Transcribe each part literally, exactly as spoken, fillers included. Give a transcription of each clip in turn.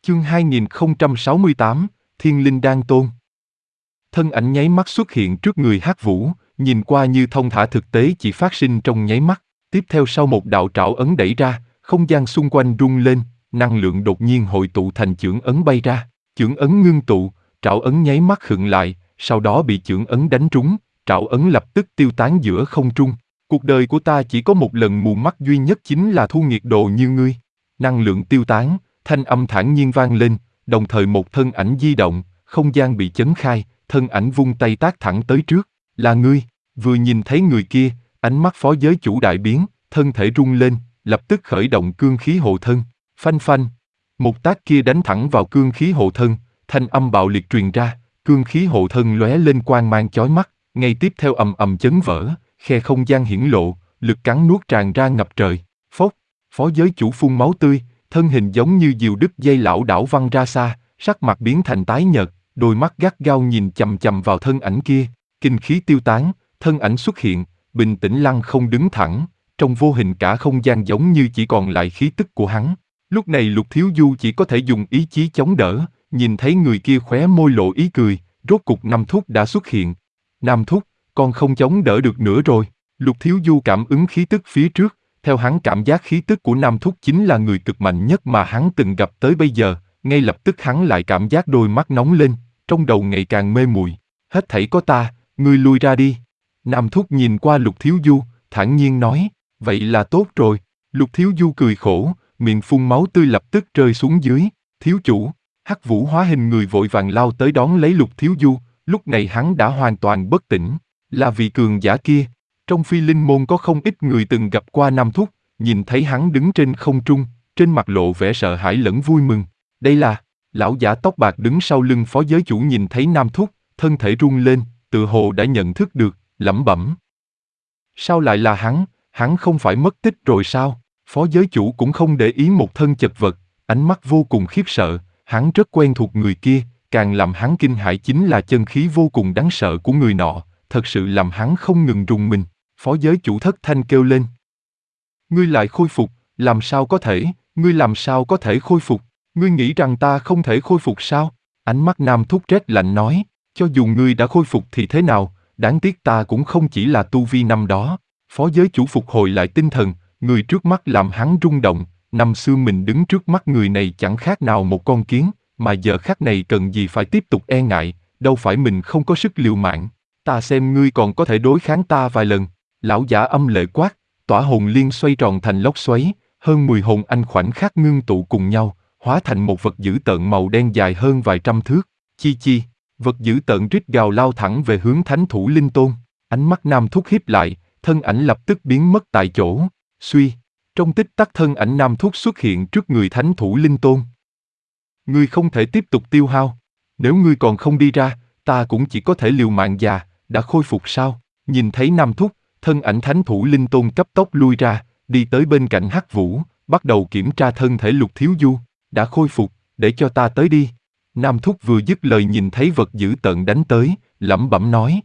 Chương hai nghìn không trăm sáu mươi tám, Thiên Linh Đan Tôn. Thân ảnh nháy mắt xuất hiện trước người Hắc Vũ, nhìn qua như thông thả thực tế chỉ phát sinh trong nháy mắt. Tiếp theo sau một đạo trảo ấn đẩy ra, không gian xung quanh rung lên, năng lượng đột nhiên hội tụ thành chưởng ấn bay ra. Chưởng ấn ngưng tụ, trảo ấn nháy mắt khựng lại, sau đó bị chưởng ấn đánh trúng, trảo ấn lập tức tiêu tán giữa không trung. Cuộc đời của ta chỉ có một lần mù mắt duy nhất chính là thu nghiệt đồ như ngươi. Năng lượng tiêu tán, thanh âm thản nhiên vang lên, đồng thời một thân ảnh di động, không gian bị chấn khai, thân ảnh vung tay tác thẳng tới trước. Là ngươi. Vừa nhìn thấy người kia, ánh mắt phó giới chủ đại biến, thân thể rung lên, lập tức khởi động cương khí hộ thân. Phanh phanh. Một tác kia đánh thẳng vào cương khí hộ thân, thanh âm bạo liệt truyền ra, cương khí hộ thân lóe lên quang mang chói mắt, ngay tiếp theo ầm ầm chấn vỡ, khe không gian hiển lộ, lực cắn nuốt tràn ra ngập trời. Phốc. Phó giới chủ phun máu tươi, thân hình giống như diều đứt dây lảo đảo văng ra xa, sắc mặt biến thành tái nhợt, đôi mắt gắt gao nhìn chằm chằm vào thân ảnh kia. Kinh khí tiêu tán, thân ảnh xuất hiện, bình tĩnh lăng không đứng thẳng, trong vô hình cả không gian giống như chỉ còn lại khí tức của hắn. Lúc này Lục Thiếu Du chỉ có thể dùng ý chí chống đỡ, nhìn thấy người kia khóe môi lộ ý cười, rốt cục Nam Thúc đã xuất hiện. Nam Thúc, con không chống đỡ được nữa rồi. Lục Thiếu Du cảm ứng khí tức phía trước, theo hắn cảm giác khí tức của Nam Thúc chính là người cực mạnh nhất mà hắn từng gặp tới bây giờ, ngay lập tức hắn lại cảm giác đôi mắt nóng lên, trong đầu ngày càng mê muội. Hết thảy có ta, ngươi lui ra đi. Nam Thúc nhìn qua Lục Thiếu Du, thản nhiên nói, vậy là tốt rồi. Lục Thiếu Du cười khổ, miệng phun máu tươi lập tức rơi xuống dưới. Thiếu chủ. Hắc Vũ hóa hình người vội vàng lao tới đón lấy Lục Thiếu Du, lúc này hắn đã hoàn toàn bất tỉnh. Là vị cường giả kia. Trong Phi Linh môn có không ít người từng gặp qua Nam Thúc, nhìn thấy hắn đứng trên không trung, trên mặt lộ vẻ sợ hãi lẫn vui mừng. Đây là, lão giả tóc bạc đứng sau lưng phó giới chủ nhìn thấy Nam Thúc, thân thể rung lên, tự hồ đã nhận thức được, lẩm bẩm. Sao lại là hắn, hắn không phải mất tích rồi sao? Phó giới chủ cũng không để ý một thân chật vật, ánh mắt vô cùng khiếp sợ, hắn rất quen thuộc người kia, càng làm hắn kinh hãi chính là chân khí vô cùng đáng sợ của người nọ, thật sự làm hắn không ngừng rùng mình. Phó giới chủ thất thanh kêu lên. Ngươi lại khôi phục, làm sao có thể, ngươi làm sao có thể khôi phục, ngươi nghĩ rằng ta không thể khôi phục sao? Ánh mắt Nam Thúc rét lạnh nói, cho dù ngươi đã khôi phục thì thế nào, đáng tiếc ta cũng không chỉ là tu vi năm đó. Phó giới chủ phục hồi lại tinh thần, người trước mắt làm hắn rung động, năm xưa mình đứng trước mắt người này chẳng khác nào một con kiến, mà giờ khắc này cần gì phải tiếp tục e ngại, đâu phải mình không có sức liều mạng, ta xem ngươi còn có thể đối kháng ta vài lần. Lão giả âm lệ quát, tỏa hồn liên xoay tròn thành lốc xoáy, hơn mười hồn anh khoảnh khắc ngưng tụ cùng nhau, hóa thành một vật dữ tợn màu đen dài hơn vài trăm thước. Chi chi, vật dữ tợn rít gào lao thẳng về hướng Thánh Thủ Linh Tôn. Ánh mắt Nam Thúc híp lại, thân ảnh lập tức biến mất tại chỗ. Suy, trong tích tắc thân ảnh Nam Thúc xuất hiện trước người Thánh Thủ Linh Tôn. Ngươi không thể tiếp tục tiêu hao. Nếu ngươi còn không đi ra, ta cũng chỉ có thể liều mạng già. Đã khôi phục sao? Nhìn thấy Nam Thúc, thân ảnh Thánh Thủ Linh Tôn cấp tốc lui ra, đi tới bên cạnh Hắc Vũ, bắt đầu kiểm tra thân thể Lục Thiếu Du. Đã khôi phục, để cho ta tới đi. Nam Thúc vừa dứt lời nhìn thấy vật dữ tợn đánh tới, lẩm bẩm nói.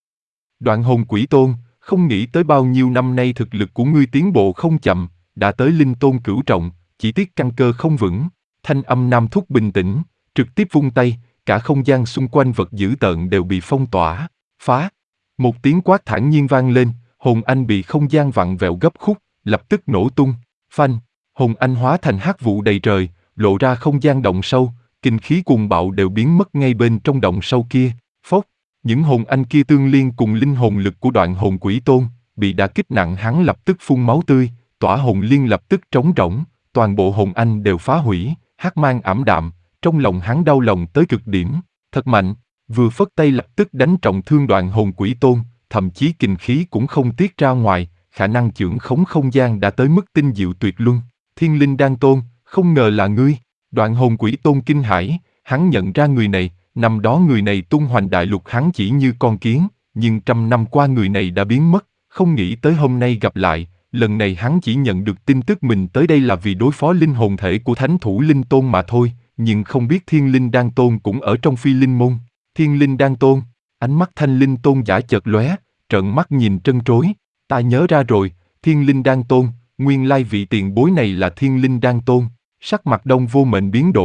Đoạn hồn quỷ tôn, không nghĩ tới bao nhiêu năm nay thực lực của ngươi tiến bộ không chậm, đã tới Linh Tôn cửu trọng, chỉ tiếc căn cơ không vững. Thanh âm Nam Thúc bình tĩnh, trực tiếp vung tay, cả không gian xung quanh vật dữ tợn đều bị phong tỏa. Phá! Một tiếng quát thản nhiên vang lên, hồn anh bị không gian vặn vẹo gấp khúc, lập tức nổ tung. Phanh! Hồn anh hóa thành hắc vụ đầy trời, lộ ra không gian động sâu, kinh khí cuồng bạo đều biến mất ngay bên trong động sâu kia. Phốc! Những hồn anh kia tương liên cùng linh hồn lực của đoạn hồn quỷ tôn, bị đả kích nặng hắn lập tức phun máu tươi, tỏa hồn liên lập tức trống rỗng, toàn bộ hồn anh đều phá hủy, hắc mang ảm đạm, trong lòng hắn đau lòng tới cực điểm. Thật mạnh! Vừa phất tay lập tức đánh trọng thương đoạn hồn quỷ tôn, thậm chí kình khí cũng không tiết ra ngoài, khả năng chưởng khống không gian đã tới mức tinh diệu tuyệt luân. Thiên Linh Đan Tôn, không ngờ là ngươi. Đoạn hồn quỷ tôn kinh hãi, hắn nhận ra người này, năm đó người này tung hoành đại lục hắn chỉ như con kiến, nhưng trăm năm qua người này đã biến mất, không nghĩ tới hôm nay gặp lại, lần này hắn chỉ nhận được tin tức mình tới đây là vì đối phó linh hồn thể của Thánh Thủ Linh Tôn mà thôi, nhưng không biết Thiên Linh Đan Tôn cũng ở trong Phi Linh môn. Thiên Linh Đan Tôn, ánh mắt Thanh Linh Tôn giả chợt lóe, trợn mắt nhìn trân trối, ta nhớ ra rồi, Thiên Linh Đan Tôn, nguyên lai vị tiền bối này là Thiên Linh Đan Tôn. Sắc mặt Đông Vô Mệnh biến đổi,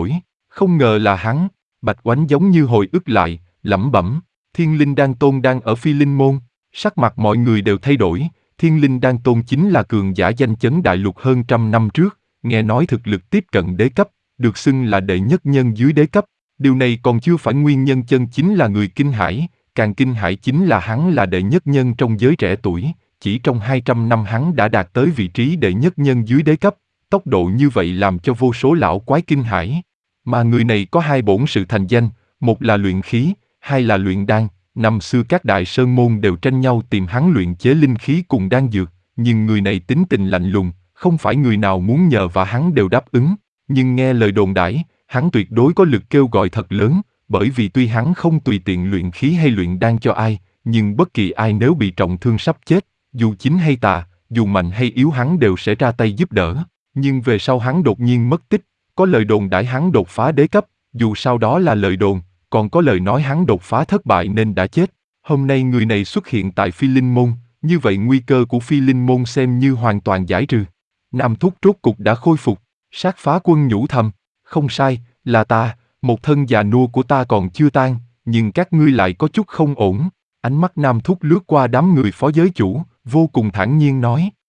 Không ngờ là hắn. Bạch Oánh giống như hồi ức lại, lẩm bẩm, Thiên Linh Đan Tôn đang ở Phi Linh Môn. Sắc mặt mọi người đều thay đổi, Thiên Linh Đan Tôn chính là cường giả danh chấn đại lục hơn trăm năm trước, nghe nói thực lực tiếp cận đế cấp, được xưng là đệ nhất nhân dưới đế cấp. Điều này còn chưa phải nguyên nhân chân chính là người kinh hãi, càng kinh hãi chính là hắn là đệ nhất nhân trong giới trẻ tuổi, chỉ trong hai trăm năm hắn đã đạt tới vị trí đệ nhất nhân dưới đế cấp, tốc độ như vậy làm cho vô số lão quái kinh hãi. Mà người này có hai bổn sự thành danh, một là luyện khí, hai là luyện đan. Năm xưa các đại sơn môn đều tranh nhau tìm hắn luyện chế linh khí cùng đan dược, nhưng người này tính tình lạnh lùng, không phải người nào muốn nhờ và hắn đều đáp ứng. Nhưng nghe lời đồn đãi, hắn tuyệt đối có lực kêu gọi thật lớn, bởi vì tuy hắn không tùy tiện luyện khí hay luyện đan cho ai, nhưng bất kỳ ai nếu bị trọng thương sắp chết, dù chính hay tà, dù mạnh hay yếu hắn đều sẽ ra tay giúp đỡ. Nhưng về sau hắn đột nhiên mất tích, có lời đồn đãi hắn đột phá đế cấp, dù sau đó là lời đồn, còn có lời nói hắn đột phá thất bại nên đã chết. Hôm nay người này xuất hiện tại Phi Linh Môn, như vậy nguy cơ của Phi Linh Môn xem như hoàn toàn giải trừ. Nam Thúc rốt cục đã khôi phục, Sát Phá Quân nhủ thầm, không sai, là ta, một thân già nua của ta còn chưa tan, nhưng các ngươi lại có chút không ổn. Ánh mắt Nam Thúc lướt qua đám người phó giới chủ, vô cùng thản nhiên nói.